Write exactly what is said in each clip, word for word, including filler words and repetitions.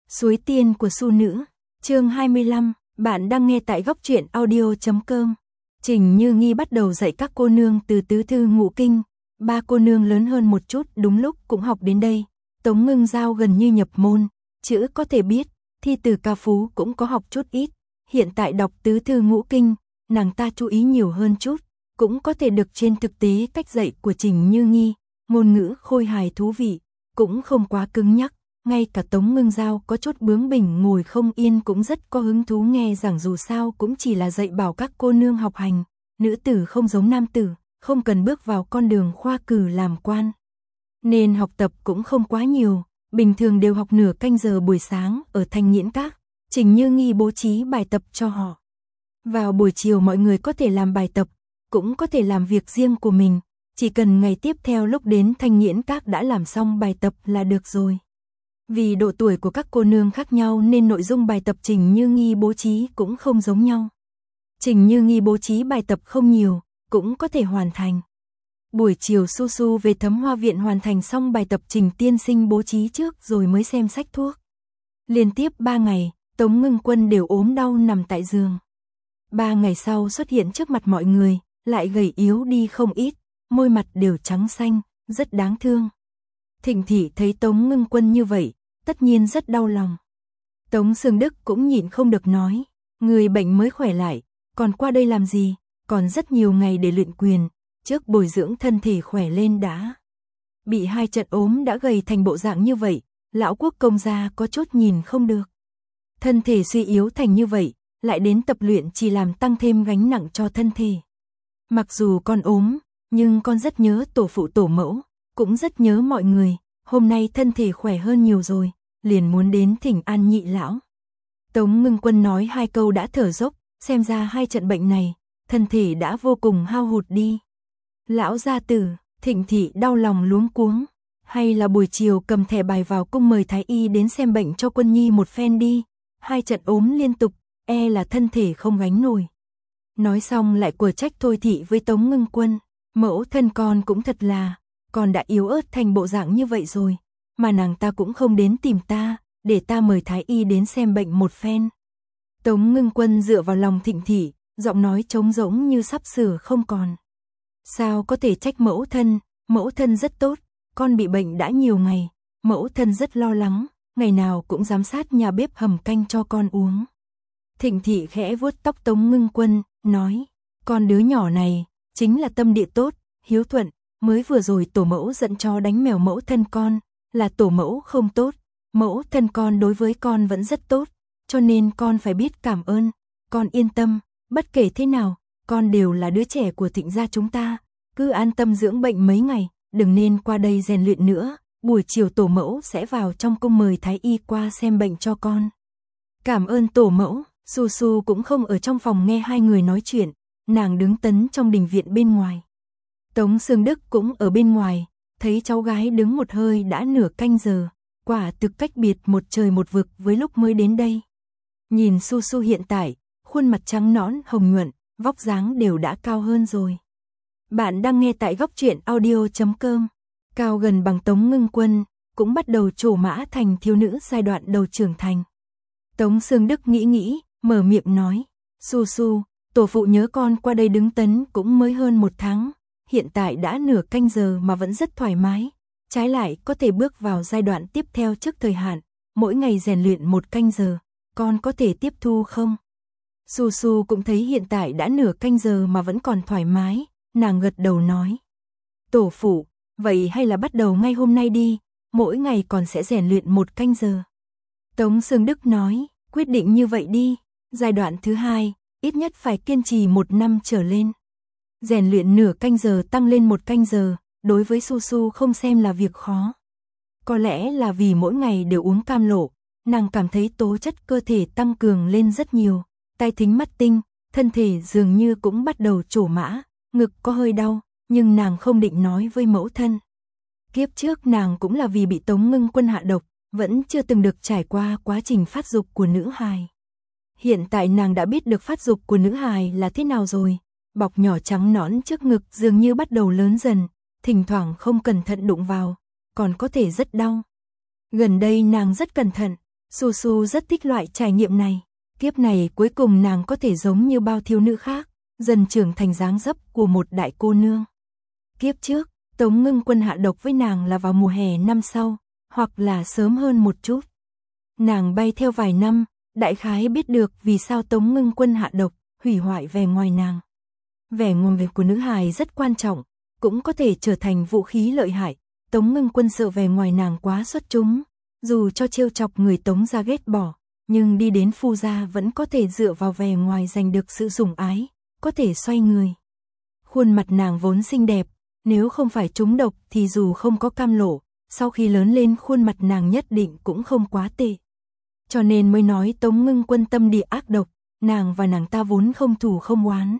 Suối tiên của Su Nữ, chương hai mươi lăm, bạn đang nghe tại góc truyện audio chấm com. Trình Như Nghi bắt đầu dạy các cô nương từ tứ thư ngũ kinh, ba cô nương lớn hơn một chút đúng lúc cũng học đến đây. Tống Ngưng Giao gần như nhập môn, chữ có thể biết, thi từ ca phú cũng có học chút ít. Hiện tại đọc tứ thư ngũ kinh, nàng ta chú ý nhiều hơn chút, cũng có thể được trên thực tế cách dạy của Trình Như Nghi, ngôn ngữ khôi hài thú vị, cũng không quá cứng nhắc. Ngay cả Tống Ngưng Giao có chút bướng bỉnh ngồi không yên cũng rất có hứng thú nghe giảng, dù sao cũng chỉ là dạy bảo các cô nương học hành, nữ tử không giống nam tử, không cần bước vào con đường khoa cử làm quan. Nên học tập cũng không quá nhiều, bình thường đều học nửa canh giờ buổi sáng ở Thanh Nghiễn Các, Trình Như Nghi bố trí bài tập cho họ. Vào buổi chiều mọi người có thể làm bài tập, cũng có thể làm việc riêng của mình, chỉ cần ngày tiếp theo lúc đến Thanh Nghiễn Các đã làm xong bài tập là được rồi. Vì độ tuổi của các cô nương khác nhau nên nội dung bài tập Trình Như Nghi bố trí cũng không giống nhau. Trình Như Nghi bố trí bài tập không nhiều, cũng có thể hoàn thành. Buổi chiều Su Su về Thấm Hoa Viện hoàn thành xong bài tập Trình tiên sinh bố trí trước rồi mới xem sách thuốc. Liên tiếp ba ngày, Tống Ngưng Quân đều ốm đau nằm tại giường. Ba ngày sau xuất hiện trước mặt mọi người, lại gầy yếu đi không ít, môi mặt đều trắng xanh, rất đáng thương. Thịnh Thị thấy Tống Ngưng Quân như vậy, tất nhiên rất đau lòng. Tống Sương Đức cũng nhịn không được nói, người bệnh mới khỏe lại, còn qua đây làm gì, còn rất nhiều ngày để luyện quyền, trước bồi dưỡng thân thể khỏe lên đã. Bị hai trận ốm đã gầy thành bộ dạng như vậy, lão quốc công gia có chút nhìn không được. Thân thể suy yếu thành như vậy, lại đến tập luyện chỉ làm tăng thêm gánh nặng cho thân thể. Mặc dù con ốm, nhưng con rất nhớ tổ phụ tổ mẫu, cũng rất nhớ mọi người, hôm nay thân thể khỏe hơn nhiều rồi, liền muốn đến thỉnh an nhị lão. Tống Ngưng Quân nói hai câu đã thở dốc, xem ra hai trận bệnh này, thân thể đã vô cùng hao hụt đi. Lão gia tử, Thịnh Thị đau lòng luống cuống, hay là buổi chiều cầm thẻ bài vào cung mời thái y đến xem bệnh cho Quân Nhi một phen đi, hai trận ốm liên tục, e là thân thể không gánh nổi. Nói xong lại của trách Thôi Thị với Tống Ngưng Quân, mẫu thân con cũng thật là, con đã yếu ớt thành bộ dạng như vậy rồi, mà nàng ta cũng không đến tìm ta, để ta mời thái y đến xem bệnh một phen. Tống Ngưng Quân dựa vào lòng Thịnh Thị, giọng nói trống rỗng như sắp sửa không còn. Sao có thể trách mẫu thân, mẫu thân rất tốt, con bị bệnh đã nhiều ngày, mẫu thân rất lo lắng, ngày nào cũng giám sát nhà bếp hầm canh cho con uống. Thịnh Thị khẽ vuốt tóc Tống Ngưng Quân, nói, con đứa nhỏ này, chính là tâm địa tốt, hiếu thuận, mới vừa rồi tổ mẫu giận cho đánh mèo mẫu thân con, là tổ mẫu không tốt, mẫu thân con đối với con vẫn rất tốt, cho nên con phải biết cảm ơn, con yên tâm, bất kể thế nào, con đều là đứa trẻ của Thịnh gia chúng ta, cứ an tâm dưỡng bệnh mấy ngày, đừng nên qua đây rèn luyện nữa, buổi chiều tổ mẫu sẽ vào trong cung mời thái y qua xem bệnh cho con. Cảm ơn tổ mẫu. Su Su cũng không ở trong phòng nghe hai người nói chuyện, nàng đứng tấn trong đình viện bên ngoài. Tống Sương Đức cũng ở bên ngoài, thấy cháu gái đứng một hơi đã nửa canh giờ, quả thực cách biệt một trời một vực với lúc mới đến đây. Nhìn Su Su hiện tại, khuôn mặt trắng nõn hồng nhuận, vóc dáng đều đã cao hơn rồi. Bạn đang nghe tại góc truyện audio chấm com. Cao gần bằng Tống Ngưng Quân, cũng bắt đầu trổ mã thành thiếu nữ giai đoạn đầu trưởng thành. Tống Sương Đức nghĩ nghĩ, mở miệng nói, Su Su, tổ phụ nhớ con qua đây đứng tấn cũng mới hơn một tháng, hiện tại đã nửa canh giờ mà vẫn rất thoải mái, trái lại có thể bước vào giai đoạn tiếp theo trước thời hạn, mỗi ngày rèn luyện một canh giờ, con có thể tiếp thu không? Su Su cũng thấy hiện tại đã nửa canh giờ mà vẫn còn thoải mái, nàng gật đầu nói, tổ phụ, vậy hay là bắt đầu ngay hôm nay đi, mỗi ngày còn sẽ rèn luyện một canh giờ. Tống Sương Đức nói, quyết định như vậy đi. Giai đoạn thứ hai, ít nhất phải kiên trì một năm trở lên. Rèn luyện nửa canh giờ tăng lên một canh giờ, đối với Su Su không xem là việc khó. Có lẽ là vì mỗi ngày đều uống cam lộ, nàng cảm thấy tố chất cơ thể tăng cường lên rất nhiều, tai thính mắt tinh, thân thể dường như cũng bắt đầu trổ mã, ngực có hơi đau, nhưng nàng không định nói với mẫu thân. Kiếp trước nàng cũng là vì bị Tống Ngưng Quân hạ độc, vẫn chưa từng được trải qua quá trình phát dục của nữ hài. Hiện tại nàng đã biết được phát dục của nữ hài là thế nào rồi, bọc nhỏ trắng nõn trước ngực dường như bắt đầu lớn dần, thỉnh thoảng không cẩn thận đụng vào, còn có thể rất đau. Gần đây nàng rất cẩn thận, Su Su rất thích loại trải nghiệm này. Kiếp này cuối cùng nàng có thể giống như bao thiếu nữ khác, dần trưởng thành dáng dấp của một đại cô nương. Kiếp trước, Tống Ngưng Quân hạ độc với nàng là vào mùa hè năm sau, hoặc là sớm hơn một chút. Nàng bay theo vài năm, đại khái biết được vì sao Tống Ngưng Quân hạ độc, hủy hoại vẻ ngoài nàng. Vẻ ngoài của nữ hài rất quan trọng, cũng có thể trở thành vũ khí lợi hại. Tống Ngưng Quân sợ vẻ ngoài nàng quá xuất chúng, dù cho trêu chọc người Tống gia ghét bỏ, nhưng đi đến Phu gia vẫn có thể dựa vào vẻ ngoài giành được sự sủng ái, có thể xoay người. Khuôn mặt nàng vốn xinh đẹp, nếu không phải trúng độc thì dù không có cam lộ, sau khi lớn lên khuôn mặt nàng nhất định cũng không quá tệ. Cho nên mới nói Tống Ngưng Quân tâm địa ác độc, nàng và nàng ta vốn không thù không oán.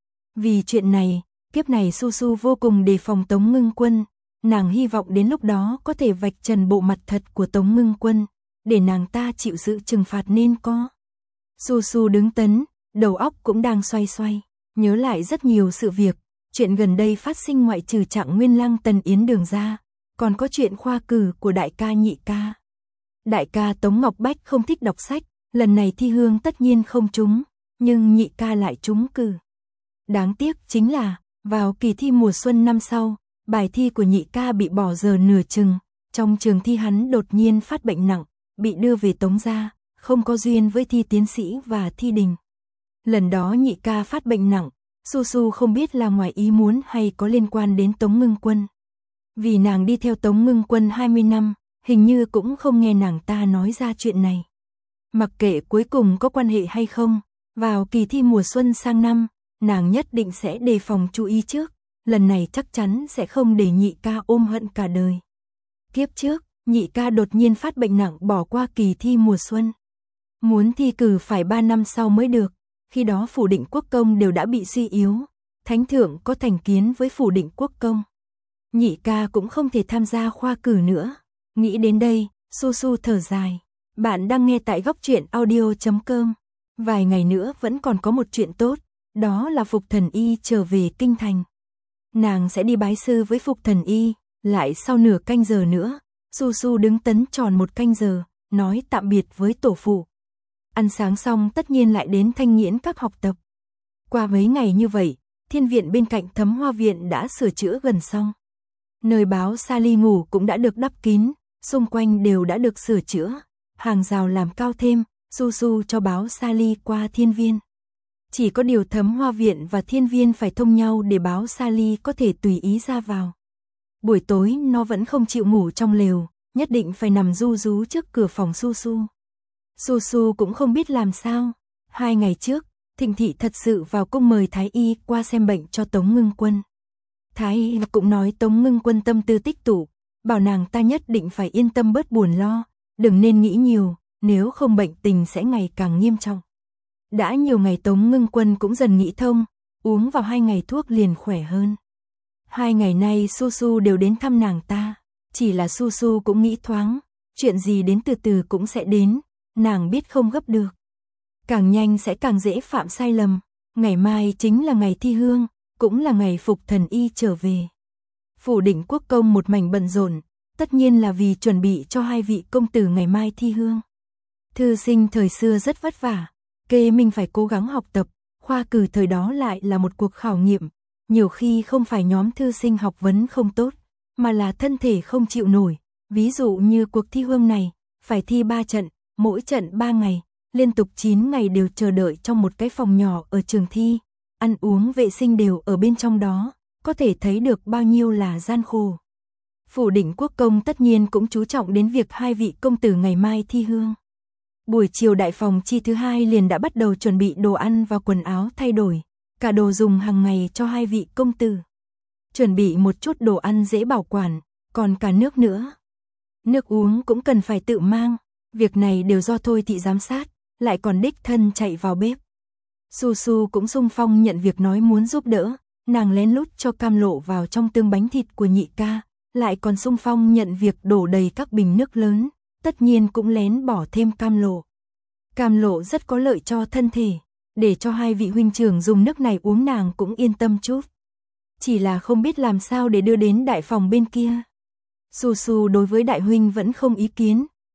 Vì chuyện này, kiếp này Su Su vô cùng đề phòng Tống Ngưng Quân, nàng hy vọng đến lúc đó có thể vạch trần bộ mặt thật của Tống Ngưng Quân, để nàng ta chịu sự trừng phạt nên có. Su Su đứng tấn, đầu óc cũng đang xoay xoay, nhớ lại rất nhiều sự việc, chuyện gần đây phát sinh ngoại trừ Trạng Nguyên Lăng Tần Yến Đường ra, còn có chuyện khoa cử của đại ca nhị ca. Đại ca Tống Ngọc Bách không thích đọc sách, lần này thi hương tất nhiên không trúng, nhưng nhị ca lại trúng cử. Đáng tiếc chính là, vào kỳ thi mùa xuân năm sau, bài thi của nhị ca bị bỏ giờ nửa chừng, trong trường thi hắn đột nhiên phát bệnh nặng, bị đưa về Tống gia, không có duyên với thi tiến sĩ và thi đình. Lần đó nhị ca phát bệnh nặng, Su Su không biết là ngoài ý muốn hay có liên quan đến Tống Ngưng Quân. Vì nàng đi theo Tống Ngưng Quân hai mươi năm, hình như cũng không nghe nàng ta nói ra chuyện này. Mặc kệ cuối cùng có quan hệ hay không, vào kỳ thi mùa xuân sang năm, nàng nhất định sẽ đề phòng chú ý trước, lần này chắc chắn sẽ không để nhị ca ôm hận cả đời. Kiếp trước, nhị ca đột nhiên phát bệnh nặng bỏ qua kỳ thi mùa xuân. Muốn thi cử phải ba năm sau mới được, khi đó phủ định quốc công đều đã bị suy yếu, thánh thượng có thành kiến với phủ định quốc công. Nhị ca cũng không thể tham gia khoa cử nữa. Nghĩ đến đây, Su Su thở dài. Bạn đang nghe tại góc truyện audio chấm com. Vài ngày nữa vẫn còn có một chuyện tốt, đó là Phục Thần Y trở về kinh thành. Nàng sẽ đi bái sư với Phục Thần Y, lại sau nửa canh giờ nữa, Su Su đứng tấn tròn một canh giờ, nói tạm biệt với tổ phụ. Ăn sáng xong tất nhiên lại đến Thanh Nghiễn các học tập. Qua mấy ngày như vậy, thiên viện bên cạnh Thấm Hoa viện đã sửa chữa gần xong. Nơi báo Sally ngủ cũng đã được đắp kín, xung quanh đều đã được sửa chữa, hàng rào làm cao thêm, Su Su cho báo Sally qua thiên viên. Chỉ có điều Thấm Hoa viện và thiên viên phải thông nhau để báo Sally có thể tùy ý ra vào. Buổi tối nó vẫn không chịu ngủ trong lều, nhất định phải nằm ru rú trước cửa phòng Su Su. Su Su cũng không biết làm sao. Hai ngày trước, Thịnh thị thật sự vào cung mời Thái y qua xem bệnh cho Tống Ngưng Quân. Thái y cũng nói Tống Ngưng Quân tâm tư tích tụ, bảo nàng ta nhất định phải yên tâm bớt buồn lo, đừng nên nghĩ nhiều, nếu không bệnh tình sẽ ngày càng nghiêm trọng. Đã nhiều ngày Tống Ngưng Quân cũng dần nghĩ thông, uống vào hai ngày thuốc liền khỏe hơn. Hai ngày nay Su Su đều đến thăm nàng ta, chỉ là Su Su cũng nghĩ thoáng, chuyện gì đến từ từ cũng sẽ đến, nàng biết không gấp được. Càng nhanh sẽ càng dễ phạm sai lầm, ngày mai chính là ngày thi hương, cũng là ngày Phục Thần Y trở về. Phủ định quốc công một mảnh bận rộn, tất nhiên là vì chuẩn bị cho hai vị công tử ngày mai thi hương. Thư sinh thời xưa rất vất vả, kê mình phải cố gắng học tập, khoa cử thời đó lại là một cuộc khảo nghiệm, nhiều khi không phải nhóm thư sinh học vấn không tốt, mà là thân thể không chịu nổi, ví dụ như cuộc thi hương này, phải thi ba trận, mỗi trận ba ngày, liên tục chín ngày đều chờ đợi trong một cái phòng nhỏ ở trường thi, ăn uống vệ sinh đều ở bên trong đó, có thể thấy được bao nhiêu là gian khổ. Phủ định quốc công tất nhiên cũng chú trọng đến việc hai vị công tử ngày mai thi hương. Buổi chiều đại phòng chi thứ hai liền đã bắt đầu chuẩn bị đồ ăn và quần áo thay đổi, cả đồ dùng hàng ngày cho hai vị công tử. Chuẩn bị một chút đồ ăn dễ bảo quản, còn cả nước nữa. Nước uống cũng cần phải tự mang, việc này đều do Thôi thị giám sát, lại còn đích thân chạy vào bếp. Su Su cũng xung phong nhận việc nói muốn giúp đỡ, nàng lén lút cho cam lộ vào trong tương bánh thịt của nhị ca, lại còn xung phong nhận việc đổ đầy các bình nước lớn, tất nhiên cũng lén bỏ thêm cam lộ. Cam lộ rất có lợi cho thân thể, để cho hai vị huynh trưởng dùng nước này uống nàng cũng yên tâm chút. Chỉ là không biết làm sao để đưa đến đại phòng bên kia. Su Su đối với đại huynh vẫn không ý kiến,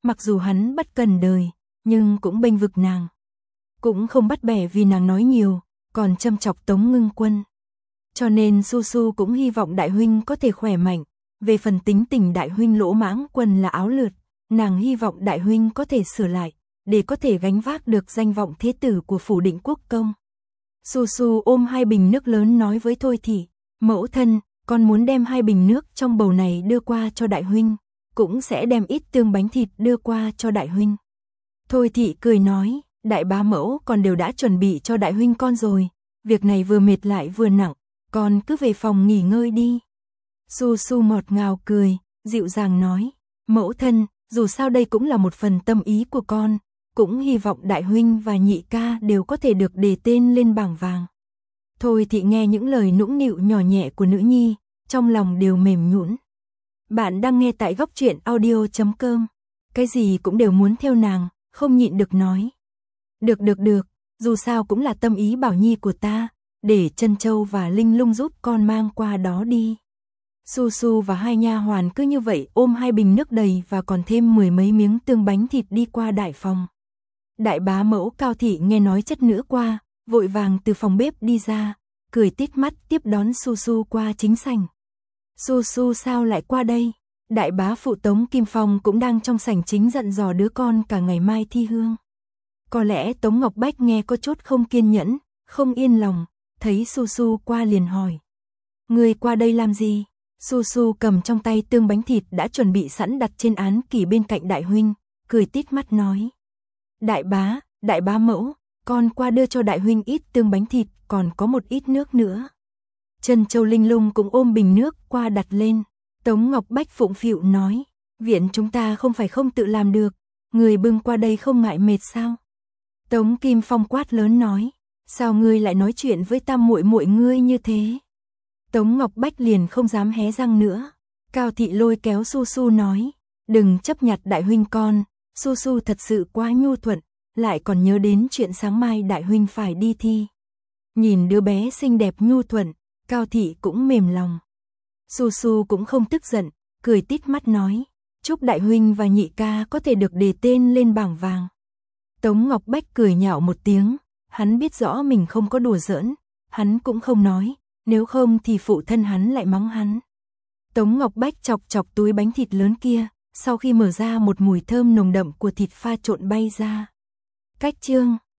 mặc dù hắn bất cần đời, nhưng cũng bênh vực nàng. Cũng không bắt bẻ vì nàng nói nhiều, còn châm chọc Tống Ngưng Quân. Cho nên Su Su cũng hy vọng đại huynh có thể khỏe mạnh, về phần tính tình đại huynh lỗ mãng quần là áo lượt, nàng hy vọng đại huynh có thể sửa lại, để có thể gánh vác được danh vọng thế tử của phủ Định Quốc công. Su Su ôm hai bình nước lớn nói với Thôi Thị, mẫu thân, con muốn đem hai bình nước trong bầu này đưa qua cho đại huynh, cũng sẽ đem ít tương bánh thịt đưa qua cho đại huynh. Thôi Thị cười nói, đại bá mẫu còn đều đã chuẩn bị cho đại huynh con rồi, việc này vừa mệt lại vừa nặng, con cứ về phòng nghỉ ngơi đi. Su Su ngọt ngào cười, dịu dàng nói, mẫu thân, dù sao đây cũng là một phần tâm ý của con, cũng hy vọng đại huynh và nhị ca đều có thể được đề tên lên bảng vàng. Thôi Thị nghe những lời nũng nịu nhỏ nhẹ của nữ nhi, trong lòng đều mềm nhũn. Bạn đang nghe tại góc truyện audio chấm com. Cái gì cũng đều muốn theo nàng, không nhịn được nói. Được được được, dù sao cũng là tâm ý Bảo Nhi của ta, để Trân Châu và Linh Lung giúp con mang qua đó đi. Su Su và hai nha hoàn cứ như vậy ôm hai bình nước đầy và còn thêm mười mấy miếng tương bánh thịt đi qua đại phòng. Đại bá mẫu Cao Thị nghe nói chất nữ qua, vội vàng từ phòng bếp đi ra, cười tít mắt tiếp đón Su Su qua chính sảnh. Su Su sao lại qua đây? Đại bá phụ Tống Kim Phong cũng đang trong sảnh chính dặn dò đứa con cả ngày mai thi hương. Có lẽ Tống Ngọc Bách nghe có chút không kiên nhẫn, không yên lòng, thấy Su Su qua liền hỏi. Người qua đây làm gì? Su Su cầm trong tay tương bánh thịt đã chuẩn bị sẵn đặt trên án kỷ bên cạnh đại huynh, cười tít mắt nói. Đại bá, đại bá mẫu, con qua đưa cho đại huynh ít tương bánh thịt, còn có một ít nước nữa. Trân Châu Linh Lung cũng ôm bình nước qua đặt lên. Tống Ngọc Bách phụng phịu nói, viện chúng ta không phải không tự làm được, người bưng qua đây không ngại mệt sao? Tống Kim Phong quát lớn nói, sao ngươi lại nói chuyện với tam muội muội ngươi như thế? Tống Ngọc Bách liền không dám hé răng nữa. Cao Thị lôi kéo Su Su nói, đừng chấp nhặt đại huynh con, Su Su thật sự quá nhu thuận, lại còn nhớ đến chuyện sáng mai đại huynh phải đi thi. Nhìn đứa bé xinh đẹp nhu thuận, Cao Thị cũng mềm lòng. Su Su cũng không tức giận, cười tít mắt nói, chúc đại huynh và nhị ca có thể được đề tên lên bảng vàng. Tống Ngọc Bách cười nhạo một tiếng, hắn biết rõ mình không có đùa giỡn, hắn cũng không nói, nếu không thì phụ thân hắn lại mắng hắn. Tống Ngọc Bách chọc chọc túi bánh thịt lớn kia, sau khi mở ra một mùi thơm nồng đậm của thịt pha trộn bay ra. Cách chương